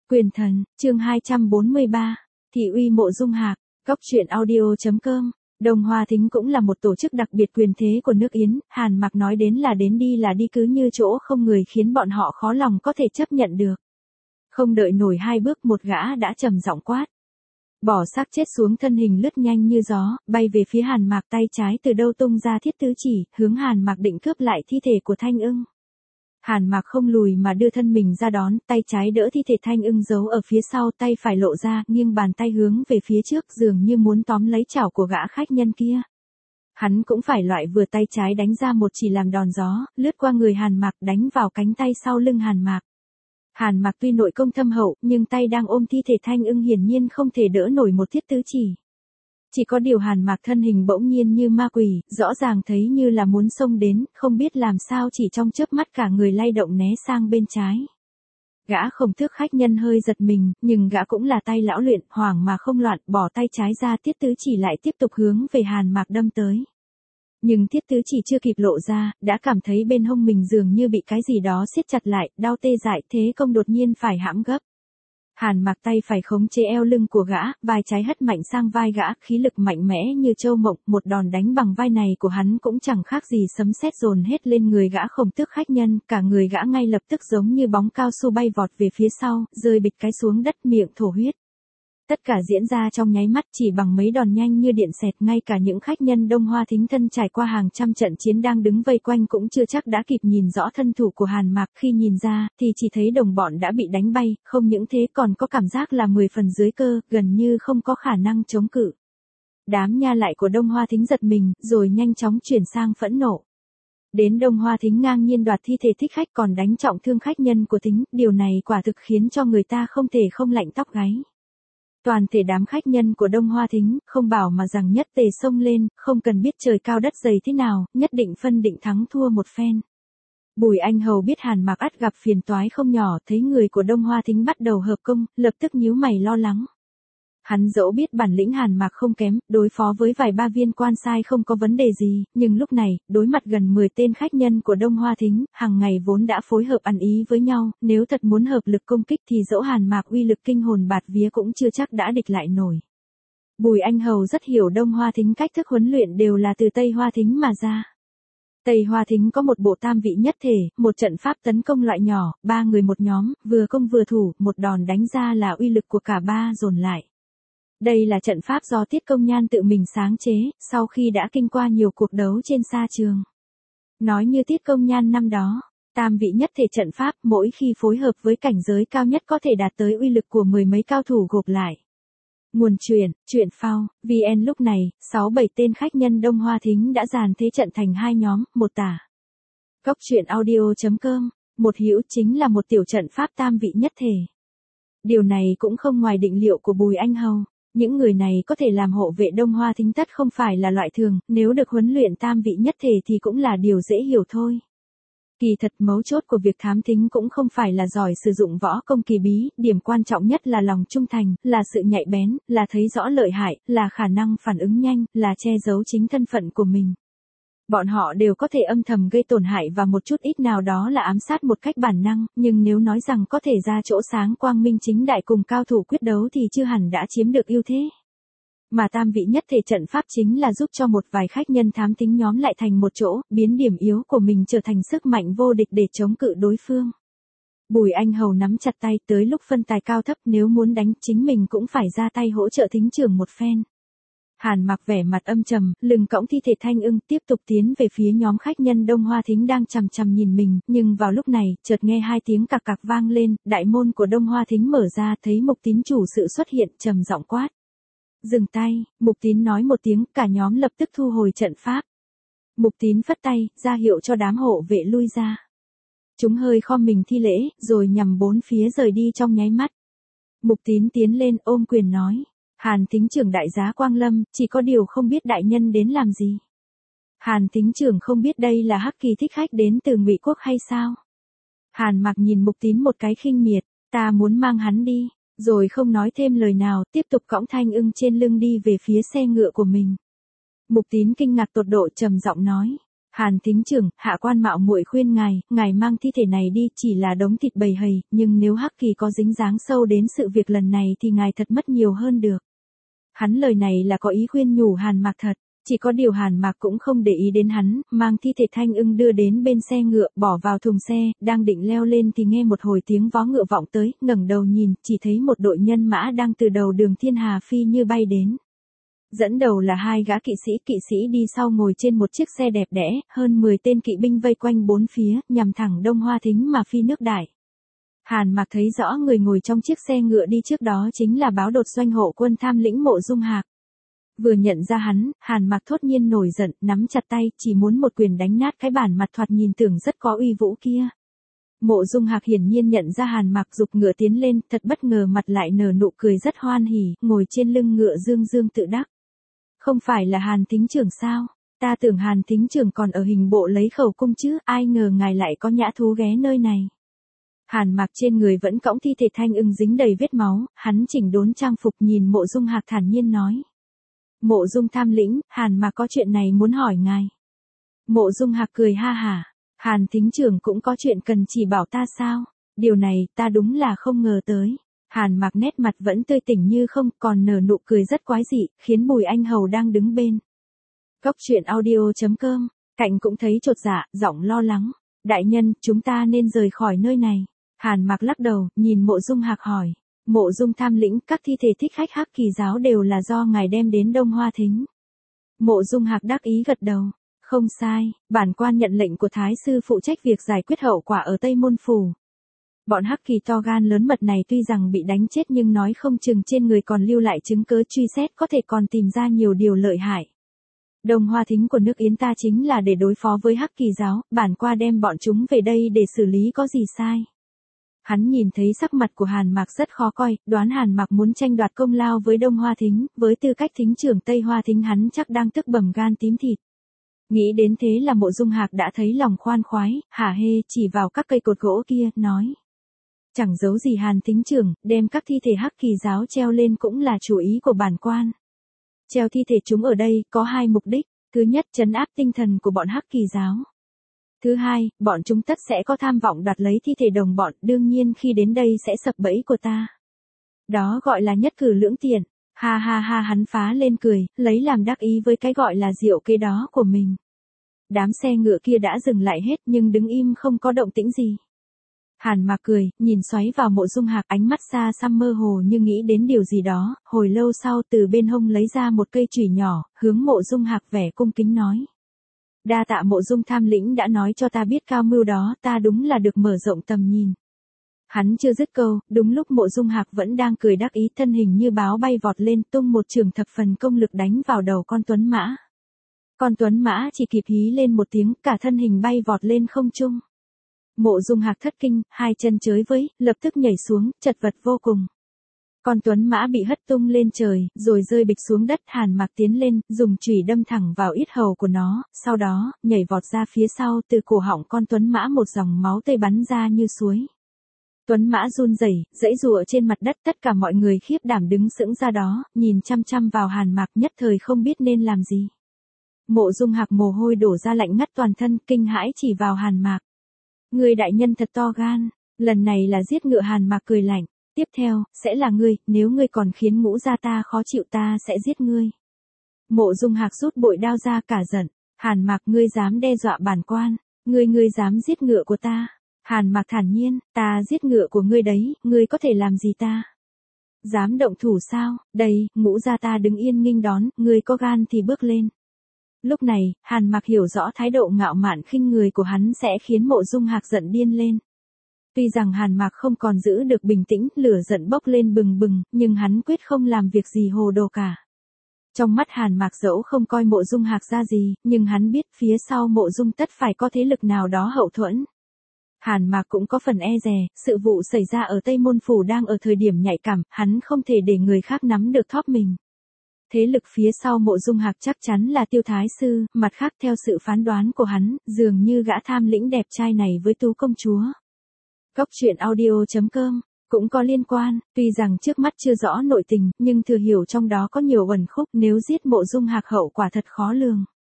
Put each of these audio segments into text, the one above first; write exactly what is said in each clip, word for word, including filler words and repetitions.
Quyền thần, chương hai trăm bốn mươi ba, Thị uy Mộ Dung Hạc, Cóc truyện audio.com. Đông Hoa Thính cũng là một tổ chức đặc biệt quyền thế của nước Yến, Hàn Mặc nói đến là đến đi là đi cứ như chỗ không người khiến bọn họ khó lòng có thể chấp nhận được. Không đợi nổi hai bước một gã đã trầm giọng quát. Bỏ xác chết xuống, thân hình lướt nhanh như gió, bay về phía Hàn Mặc, tay trái từ đâu tung ra thiết tứ chỉ, hướng Hàn Mặc định cướp lại thi thể của Thanh Ưng. Hàn Mặc không lùi mà đưa thân mình ra đón, tay trái đỡ thi thể Thanh Ưng giấu ở phía sau, tay phải lộ ra, nghiêng bàn tay hướng về phía trước, dường như muốn tóm lấy chảo của gã khách nhân kia. Hắn cũng phải loại vừa, tay trái đánh ra một chỉ làm đòn gió, lướt qua người Hàn Mặc, đánh vào cánh tay sau lưng Hàn Mặc. Hàn Mặc tuy nội công thâm hậu, nhưng tay đang ôm thi thể Thanh Ưng hiển nhiên không thể đỡ nổi một thiết tứ chỉ. Chỉ có điều Hàn Mặc thân hình bỗng nhiên như ma quỷ, rõ ràng thấy như là muốn xông đến, không biết làm sao chỉ trong chớp mắt cả người lay động né sang bên trái. Gã Khổng Tước khách nhân hơi giật mình, nhưng gã cũng là tay lão luyện, hoảng mà không loạn, bỏ tay trái ra, thiết tứ chỉ lại tiếp tục hướng về Hàn Mặc đâm tới. Nhưng thiết tứ chỉ chưa kịp lộ ra, đã cảm thấy bên hông mình dường như bị cái gì đó siết chặt lại, đau tê dại, thế công đột nhiên phải hãm gấp. Hàn Mặc tay phải khống chế eo lưng của gã, vai trái hất mạnh sang vai gã, khí lực mạnh mẽ như châu mộng, một đòn đánh bằng vai này của hắn cũng chẳng khác gì sấm sét dồn hết lên người gã Khổng Tước khách nhân, cả người gã ngay lập tức giống như bóng cao su bay vọt về phía sau, rơi bịch cái xuống đất, miệng thổ huyết. Tất cả diễn ra trong nháy mắt, chỉ bằng mấy đòn nhanh như điện xẹt, ngay cả những khách nhân Đông Hoa Thính thân trải qua hàng trăm trận chiến đang đứng vây quanh cũng chưa chắc đã kịp nhìn rõ thân thủ của Hàn Mặc, khi nhìn ra, thì chỉ thấy đồng bọn đã bị đánh bay, không những thế còn có cảm giác là mười phần dưới cơ, gần như không có khả năng chống cự. Đám nha lại của Đông Hoa Thính giật mình, rồi nhanh chóng chuyển sang phẫn nộ. Đến Đông Hoa Thính ngang nhiên đoạt thi thể thích khách còn đánh trọng thương khách nhân của Thính, điều này quả thực khiến cho người ta không thể không lạnh tóc gáy. Toàn thể đám khách nhân của Đông Hoa Thính, không bảo mà rằng nhất tề xông lên, không cần biết trời cao đất dày thế nào, nhất định phân định thắng thua một phen. Bùi Anh Hầu biết Hàn Mặc ắt gặp phiền toái không nhỏ, thấy người của Đông Hoa Thính bắt đầu hợp công, lập tức nhíu mày lo lắng. Hắn dẫu biết bản lĩnh Hàn Mặc không kém, đối phó với vài ba viên quan sai không có vấn đề gì, nhưng lúc này, đối mặt gần mười tên khách nhân của Đông Hoa Thính, hàng ngày vốn đã phối hợp ăn ý với nhau, nếu thật muốn hợp lực công kích thì dẫu Hàn Mặc uy lực kinh hồn bạt vía cũng chưa chắc đã địch lại nổi. Bùi Anh Hầu rất hiểu Đông Hoa Thính cách thức huấn luyện đều là từ Tây Hoa Thính mà ra. Tây Hoa Thính có một bộ tam vị nhất thể, một trận pháp tấn công loại nhỏ, ba người một nhóm, vừa công vừa thủ, một đòn đánh ra là uy lực của cả ba dồn lại. Đây là trận pháp do Tiết Công Nhan tự mình sáng chế, sau khi đã kinh qua nhiều cuộc đấu trên sa trường. Nói như Tiết Công Nhan năm đó, tam vị nhất thể trận pháp mỗi khi phối hợp với cảnh giới cao nhất có thể đạt tới uy lực của mười mấy cao thủ gộp lại. Nguồn truyện, truyện phao, vê en lúc này, sáu bảy tên khách nhân Đông Hoa Thính đã dàn thế trận thành hai nhóm, một tả. Cóc truyện audio.com, một hữu chính là một tiểu trận pháp tam vị nhất thể. Điều này cũng không ngoài định liệu của Bùi Anh Hầu. Những người này có thể làm hộ vệ Đông Hoa Thính tất không phải là loại thường, nếu được huấn luyện tam vị nhất thể thì cũng là điều dễ hiểu thôi. Kỳ thật mấu chốt của việc thám thính cũng không phải là giỏi sử dụng võ công kỳ bí, điểm quan trọng nhất là lòng trung thành, là sự nhạy bén, là thấy rõ lợi hại, là khả năng phản ứng nhanh, là che giấu chính thân phận của mình. Bọn họ đều có thể âm thầm gây tổn hại và một chút ít nào đó là ám sát một cách bản năng, nhưng nếu nói rằng có thể ra chỗ sáng quang minh chính đại cùng cao thủ quyết đấu thì chưa hẳn đã chiếm được ưu thế. Mà tam vị nhất thể trận pháp chính là giúp cho một vài khách nhân thám tính nhóm lại thành một chỗ, biến điểm yếu của mình trở thành sức mạnh vô địch để chống cự đối phương. Bùi Anh Hầu nắm chặt tay, tới lúc phân tài cao thấp, nếu muốn đánh chính mình cũng phải ra tay hỗ trợ Thính trưởng một phen. Hàn Mặc vẻ mặt âm trầm, lưng cõng thi thể Thanh Ưng, tiếp tục tiến về phía nhóm khách nhân Đông Hoa Thính đang chằm chằm nhìn mình, nhưng vào lúc này, chợt nghe hai tiếng cạc cạc vang lên, đại môn của Đông Hoa Thính mở ra, thấy Mục Tín chủ sự xuất hiện, trầm giọng quát. Dừng tay, Mục Tín nói một tiếng, cả nhóm lập tức thu hồi trận pháp. Mục Tín phất tay, ra hiệu cho đám hộ vệ lui ra. Chúng hơi khom mình thi lễ, rồi nhằm bốn phía rời đi trong nháy mắt. Mục Tín tiến lên ôm quyền nói. Hàn Thính trưởng đại giá Quang Lâm, chỉ có điều không biết đại nhân đến làm gì. Hàn Thính trưởng không biết đây là Hắc Kỳ thích khách đến từ Ngụy Quốc hay sao? Hàn Mặc nhìn Mục Tín một cái khinh miệt, ta muốn mang hắn đi, rồi không nói thêm lời nào, tiếp tục cõng Thanh Ưng trên lưng đi về phía xe ngựa của mình. Mục Tín kinh ngạc tột độ trầm giọng nói, Hàn Thính Trưởng, hạ quan mạo muội khuyên ngài, ngài mang thi thể này đi, chỉ là đống thịt bầy hầy, nhưng nếu Hắc Kỳ có dính dáng sâu đến sự việc lần này thì ngài thật mất nhiều hơn được. Hắn lời này là có ý khuyên nhủ Hàn Mạc thật, chỉ có điều Hàn Mạc cũng không để ý đến hắn, mang thi thể Thanh Ưng đưa đến bên xe ngựa, bỏ vào thùng xe, đang định leo lên thì nghe một hồi tiếng vó ngựa vọng tới, ngẩng đầu nhìn, chỉ thấy một đội nhân mã đang từ đầu đường Thiên Hà phi như bay đến. Dẫn đầu là hai gã kỵ sĩ, kỵ sĩ đi sau ngồi trên một chiếc xe đẹp đẽ, hơn mười tên kỵ binh vây quanh bốn phía, nhằm thẳng Đông Hoa Thính mà phi nước đại. Hàn Mạc thấy rõ người ngồi trong chiếc xe ngựa đi trước đó chính là báo đột doanh hộ quân tham lĩnh Mộ Dung Hạc. Vừa nhận ra hắn, Hàn Mạc thốt nhiên nổi giận, nắm chặt tay, chỉ muốn một quyền đánh nát cái bản mặt thoạt nhìn tưởng rất có uy vũ kia. Mộ Dung Hạc hiển nhiên nhận ra Hàn Mạc giục ngựa tiến lên, thật bất ngờ mặt lại nở nụ cười rất hoan hỉ, ngồi trên lưng ngựa dương dương tự đắc. Không phải là Hàn Thính Trưởng sao? Ta tưởng Hàn Thính Trưởng còn ở hình bộ lấy khẩu cung chứ, ai ngờ ngài lại có nhã thú ghé nơi này. Hàn Mạc trên người vẫn cõng thi thể Thanh Ưng dính đầy vết máu, hắn chỉnh đốn trang phục nhìn Mộ Dung Hạc thản nhiên nói. Mộ Dung tham lĩnh, Hàn Mạc có chuyện này muốn hỏi ngài. Mộ Dung Hạc cười ha hả, Hàn Thính Trưởng cũng có chuyện cần chỉ bảo ta sao? Điều này ta đúng là không ngờ tới. Hàn Mạc nét mặt vẫn tươi tỉnh như không, còn nở nụ cười rất quái dị, khiến Bùi Anh Hầu đang đứng bên Cốc truyện audio chấm com, cạnh cũng thấy chột dạ, giọng lo lắng. Đại nhân, chúng ta nên rời khỏi nơi này. Hàn Mạc lắc đầu, nhìn Mộ Dung Hạc hỏi. Mộ Dung tham lĩnh, các thi thể thích khách Hắc Kỳ giáo đều là do ngài đem đến Đông Hoa Thính. Mộ Dung Hạc đắc ý gật đầu. Không sai, bản quan nhận lệnh của Thái sư phụ trách việc giải quyết hậu quả ở Tây Môn Phủ. Bọn Hắc Kỳ to gan lớn mật này tuy rằng bị đánh chết nhưng nói không chừng trên người còn lưu lại chứng cớ truy xét, có thể còn tìm ra nhiều điều lợi hại. Đông Hoa Thính của nước Yến ta chính là để đối phó với Hắc Kỳ giáo, bản qua đem bọn chúng về đây để xử lý có gì sai. Hắn nhìn thấy sắc mặt của Hàn Mạc rất khó coi, đoán Hàn Mạc muốn tranh đoạt công lao với Đông Hoa Thính, với tư cách thính trưởng Tây Hoa Thính hắn chắc đang tức bầm gan tím thịt. Nghĩ đến thế là Mộ Dung Hạc đã thấy lòng khoan khoái, hả hê chỉ vào các cây cột gỗ kia, nói. Chẳng giấu gì Hàn Thính Trưởng, đem các thi thể Hắc Kỳ giáo treo lên cũng là chủ ý của bản quan. Treo thi thể chúng ở đây có hai mục đích, thứ nhất trấn áp tinh thần của bọn Hắc Kỳ giáo. Thứ hai, bọn chúng tất sẽ có tham vọng đoạt lấy thi thể đồng bọn, đương nhiên khi đến đây sẽ sập bẫy của ta. Đó gọi là nhất cử lưỡng tiện. Ha ha ha, hắn phá lên cười, lấy làm đắc ý với cái gọi là diệu kế đó của mình. Đám xe ngựa kia đã dừng lại hết nhưng đứng im không có động tĩnh gì. Hàn Mạc cười, nhìn xoáy vào Mộ Dung Hạc, ánh mắt xa xăm mơ hồ như nghĩ đến điều gì đó, hồi lâu sau từ bên hông lấy ra một cây chùy nhỏ, hướng Mộ Dung Hạc vẻ cung kính nói. Đa tạ Mộ Dung tham lĩnh đã nói cho ta biết cao mưu đó, ta đúng là được mở rộng tầm nhìn. Hắn chưa dứt câu, đúng lúc Mộ Dung Hạc vẫn đang cười đắc ý, thân hình như báo bay vọt lên, tung một trường thập phần công lực đánh vào đầu con tuấn mã. Con tuấn mã chỉ kịp hí lên một tiếng, cả thân hình bay vọt lên không trung. Mộ Dung Hạc thất kinh, hai chân chới với, lập tức nhảy xuống, chật vật vô cùng. Con tuấn mã bị hất tung lên trời, rồi rơi bịch xuống đất. Hàn Mạc tiến lên, dùng chùy đâm thẳng vào yết hầu của nó, sau đó, nhảy vọt ra phía sau, từ cổ họng con tuấn mã một dòng máu tươi bắn ra như suối. Tuấn mã run rẩy, giãy giụa trên mặt đất, tất cả mọi người khiếp đảm đứng sững ra đó, nhìn chăm chăm vào Hàn Mạc, nhất thời không biết nên làm gì. Mộ Dung Hạc mồ hôi đổ ra lạnh ngắt toàn thân, kinh hãi chỉ vào Hàn Mạc. Người đại nhân thật to gan, lần này là giết ngựa. Hàn Mạc cười lạnh, tiếp theo, sẽ là ngươi, nếu ngươi còn khiến Ngũ gia ta khó chịu ta sẽ giết ngươi. Mộ Dung Hạc rút bội đao ra cả giận, Hàn Mạc ngươi dám đe dọa bản quan, ngươi ngươi dám giết ngựa của ta. Hàn Mạc thản nhiên, ta giết ngựa của ngươi đấy, ngươi có thể làm gì ta? Dám động thủ sao? Đây, Ngũ gia ta đứng yên nghênh đón, ngươi có gan thì bước lên. Lúc này, Hàn Mạc hiểu rõ thái độ ngạo mạn khinh người của hắn sẽ khiến Mộ Dung Hạc giận điên lên. Tuy rằng Hàn Mạc không còn giữ được bình tĩnh, lửa giận bốc lên bừng bừng, nhưng hắn quyết không làm việc gì hồ đồ cả. Trong mắt Hàn Mạc dẫu không coi Mộ Dung Hạc ra gì, nhưng hắn biết phía sau Mộ Dung tất phải có thế lực nào đó hậu thuẫn. Hàn Mạc cũng có phần e dè, sự vụ xảy ra ở Tây Môn Phủ đang ở thời điểm nhạy cảm, hắn không thể để người khác nắm được thóp mình. Thế lực phía sau Mộ Dung Hạc chắc chắn là Tiêu Thái Sư, mặt khác theo sự phán đoán của hắn, dường như gã tham lĩnh đẹp trai này với Tú công chúa. Cốc truyện audio chấm com cũng có liên quan, tuy rằng trước mắt chưa rõ nội tình, nhưng thừa hiểu trong đó có nhiều uẩn khúc, nếu giết Mộ Dung Hạc hậu quả thật khó lường.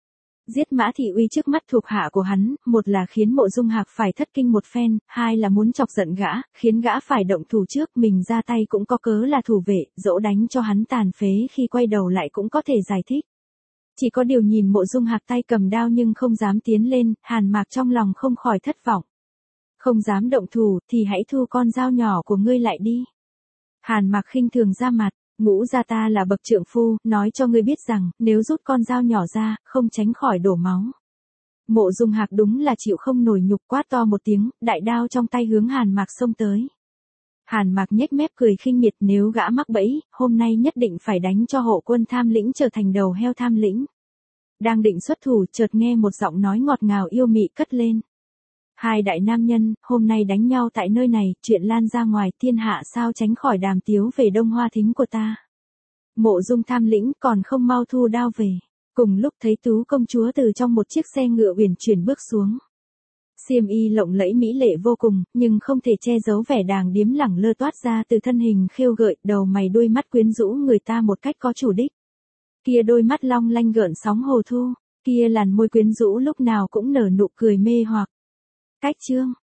Giết Mã Thị Uy trước mắt thuộc hạ của hắn, một là khiến Mộ Dung Hạc phải thất kinh một phen, hai là muốn chọc giận gã, khiến gã phải động thủ trước, mình ra tay cũng có cớ là thủ vệ, dỗ đánh cho hắn tàn phế khi quay đầu lại cũng có thể giải thích. Chỉ có điều nhìn Mộ Dung Hạc tay cầm đao nhưng không dám tiến lên, Hàn Mạc trong lòng không khỏi thất vọng. Không dám động thủ thì hãy thu con dao nhỏ của ngươi lại đi. Hàn Mạc khinh thường ra mặt, Ngũ gia ta là bậc trượng phu, nói cho ngươi biết rằng, nếu rút con dao nhỏ ra, không tránh khỏi đổ máu. Mộ Dung Hạc đúng là chịu không nổi nhục, quát to một tiếng, đại đao trong tay hướng Hàn Mạc xông tới. Hàn Mạc nhếch mép cười khinh miệt, nếu gã mắc bẫy, hôm nay nhất định phải đánh cho hộ quân tham lĩnh trở thành đầu heo tham lĩnh. Đang định xuất thủ, chợt nghe một giọng nói ngọt ngào yêu mị cất lên. Hai đại nam nhân, hôm nay đánh nhau tại nơi này, chuyện lan ra ngoài thiên hạ sao tránh khỏi đàm tiếu về Đông Hoa Thính của ta. Mộ Dung tham lĩnh còn không mau thu đao về. Cùng lúc thấy Tú công chúa từ trong một chiếc xe ngựa uyển chuyển bước xuống. Xiêm y lộng lẫy mỹ lệ vô cùng, nhưng không thể che giấu vẻ đàng điếm lẳng lơ toát ra từ thân hình khêu gợi, đầu mày đôi mắt quyến rũ người ta một cách có chủ đích. Kia đôi mắt long lanh gợn sóng hồ thu, kia làn môi quyến rũ lúc nào cũng nở nụ cười mê hoặc. Cách chương